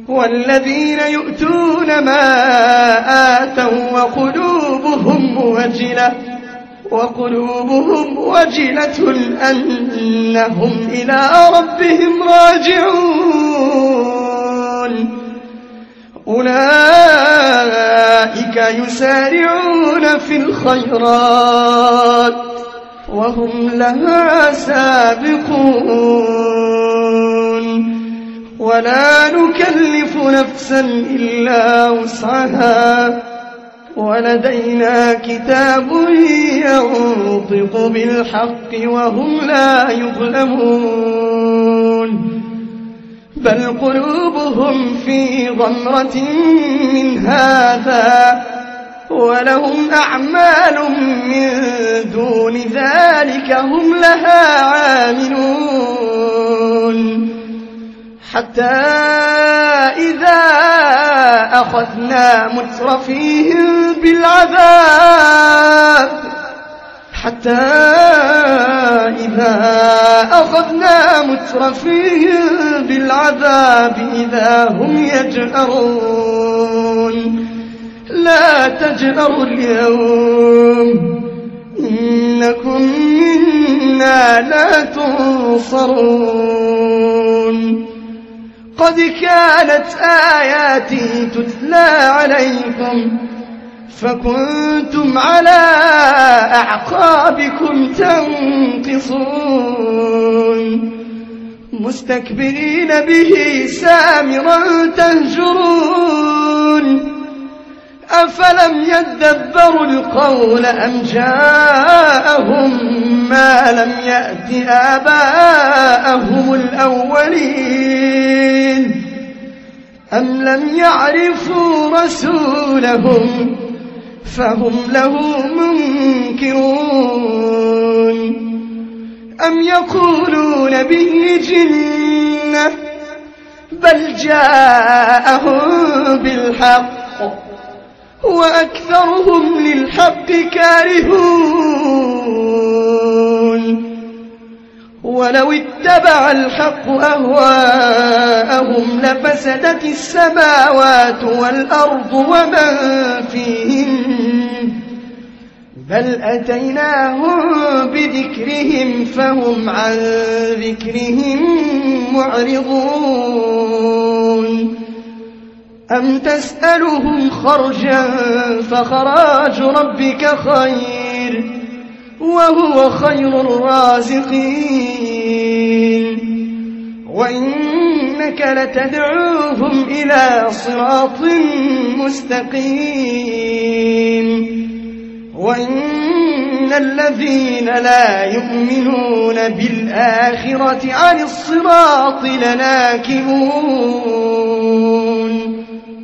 والذين يؤتون ما آتوا وقلوبهم وجلة أنهم إلى ربهم راجعون أولئك يسارعون في الخيرات وهم لها سابقون ولا نكلف نفسا إلا وسعها ولدينا كتاب ينطق بالحق وهم لا يظلمون بل قلوبهم في غمرة من هذا ولهم أعمال من دون ذلك هم لها عاملون حتى إذا أخذنا مترفيهم بالعذاب إذا هم يجأرون لا تجأروا اليوم إنكم منا لا تنصرون قد كانت آياتي تتلى عليكم فكنتم على أعقابكم تنقصون مستكبرين به سامرا تهجرون أفلم يدبروا القول أم جاءهم ما لم يأت آباءهم الأولين أم لم يعرفوا رسولهم فهم له منكرون أم يقولون به جنة بل جاءهم بالحق وأكثرهم للحق كارهون ولو اتبع الحق أهواءهم لفسدت السماوات والأرض ومن فيهن بل أتيناهم بذكرهم فهم عن ذكرهم معرضون أم تسألهم خرجا فخراج ربك خير وهو خير الرازقين وإنك لتدعوهم إلى صراط مستقيم وإن الذين لا يؤمنون بالآخرة عن الصراط لناكبون